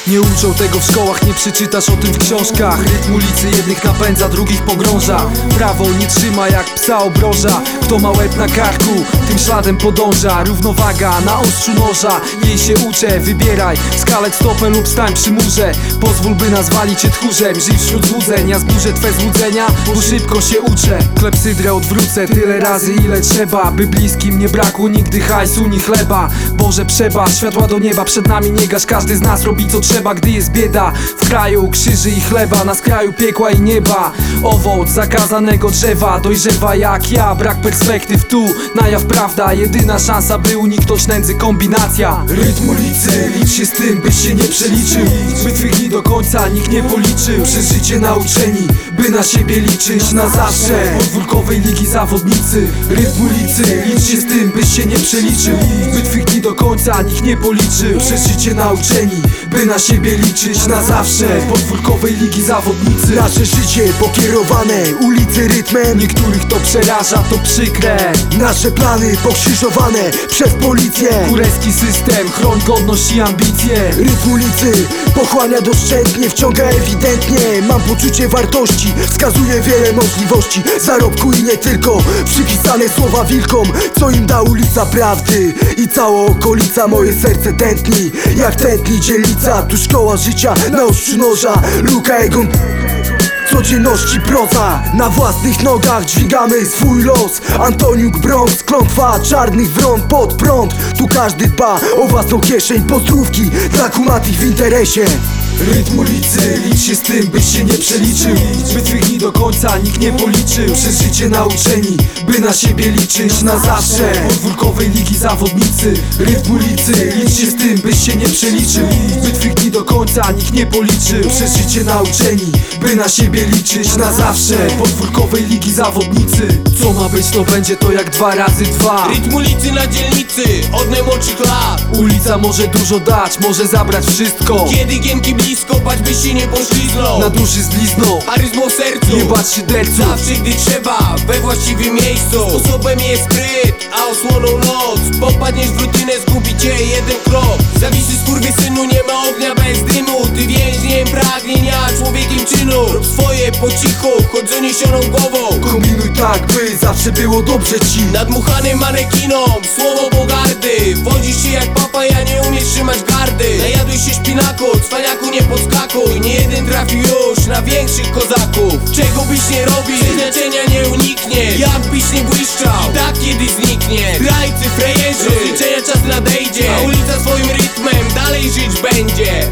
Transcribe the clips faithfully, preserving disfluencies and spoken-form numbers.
Nie uczą tego w szkołach, nie przeczytasz o tym w książkach. Rytm ulicy jednych napędza, drugich pogrąża. Prawo nie trzyma jak psa obroża. Kto ma łeb na karku, tym śladem podąża. Równowaga na ostrzu noża, jej się uczę. Wybieraj skalet stopę lub stań przy murze. Pozwól by nazwali cię tchórzem. Żyj wśród złudzeń, ja zburzę twe złudzenia, bo szybko się uczę. Klepsydrę odwrócę tyle razy ile trzeba, by bliskim nie brakło nigdy hajsu ni chleba. Boże przebacz, światła do nieba przed nami nie gasz. Każdy z nas robi co trzeba, gdy jest bieda. W kraju krzyży i chleba, na skraju piekła i nieba. Owoc zakazanego drzewa dojrzewa jak ja. Brak perspektyw tu, na jaw prawda. Jedyna szansa by uniknąć nędzy, kombinacja. Rytm ulicy, licz się z tym, byś się nie przeliczył. By twych dni do końca nikt nie policzył. Przez życie nauczeni, by na siebie liczyć na zawsze. Podwórkowej ligi zawodnicy. Rytm ulicy, licz się z tym, byś się nie przeliczył. By twych dni do końca nikt nie policzył. Przez życie nauczeni, by na siebie liczyć na zawsze. Podwórkowej ligi zawodnicy. Nasze życie pokierowane ulicy rytmem. Niektórych to przeraża, to przykre. Nasze plany pokrzyżowane przez policję. Kurewski system, chroń godność i ambicje. Rytm ulicy pochłania doszczętnie, wciąga ewidentnie. Mam poczucie wartości, wskazuje wiele możliwości zarobku i nie tylko. Przypisane słowa wilkom, co im da ulica prawdy. I cała okolica moje serce tętni, jak tętni dzielnica. Tu szkoła życia na ostrzu noża, Luka Egon. Codzienności proza, na własnych nogach dźwigamy swój los. Antoniuk Bronx, klątwa czarnych wron pod prąd. Tu każdy dba o własną kieszeń, pozdrówki dla kumatych w interesie. Rytm ulicy, licz się z tym, byś się nie przeliczył. By twych dni do końca nikt nie policzył. Przez życie nauczeni, by na siebie liczyć na zawsze. Podwórkowej ligi zawodnicy. Rytm ulicy, licz się z tym, byś się nie przeliczył. By twych dni do końca nikt nie policzył. Przez życie nauczeni, by na siebie liczyć na zawsze. Podwórkowej ligi zawodnicy. Co ma być, to będzie to jak dwa razy dwa. Rytm ulicy na dzielnicy, od najmłodszych lat. Ulica może dużo dać, może zabrać wszystko. Kiedy gienki blisko, patrz byś się nie pośliznął. Na duszy zlizną, Charyzmą w sercu, nie bać się derców. zawsze gdy trzeba, we właściwym miejscu. Sposobem jest spryt, a osłoną noc. Popadniesz w rutynę, zgubi cię jeden krok. Zawisy skurwysynu, nie ma ognia bez dymu. Ty więźniem pragnienia, człowiekiem czynu. Rób swoje po cichu, chodź z uniesioną głową. Kombinuj tak, by zawsze było dobrze ci. Nadmuchanym manekinom, słowo pogardy. Wodzisz się jak papa, ja nie umiesz trzymać gardy. Najadłeś się szpinaku, cwaniaku nie podskakuj. Nie jeden trafił już na większych kozaków. Czego byś nie robił, przeznaczenia nie uniknie. Jak byś nie błyszczał, i tak kiedyś zniknie. Zdrajcy, frejerzy, rozliczenia czas nadejdzie. A ulica swoim rytmem dalej żyć będzie.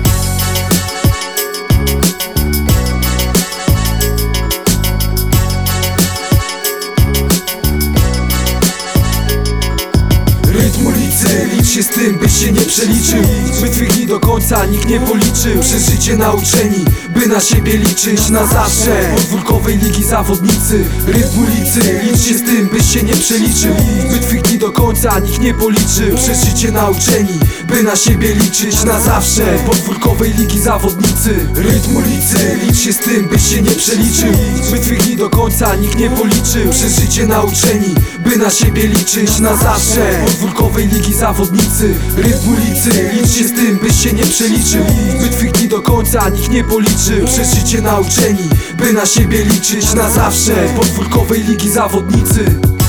Rytm ulicy, licz się z tym, byś się nie przeliczył. By twych dni do końca nikt nie policzył. Przez życie nauczeni, by na siebie liczyć na zawsze. Podwórkowej ligi zawodnicy. Rytm ulicy, licz się z tym, byś się nie przeliczył. By twych dni do końca nikt nie policzył. Przez życie nauczeni, by na siebie liczyć na zawsze. Podwórkowej ligi zawodnicy. Rytm ulicy, licz się z tym, byś się nie przeliczył. By twych dni do końca nikt nie policzył. Przez życie nauczeni, by na siebie liczyć na zawsze. Podwórkowej ligi zawodnicy. Rytm ulicy, licz się z tym, byś się nie przeliczył. By twych dni do końca nikt nie policzył. Przez życie nauczeni, by na siebie liczyć na zawsze. Podwórkowej ligi zawodnicy.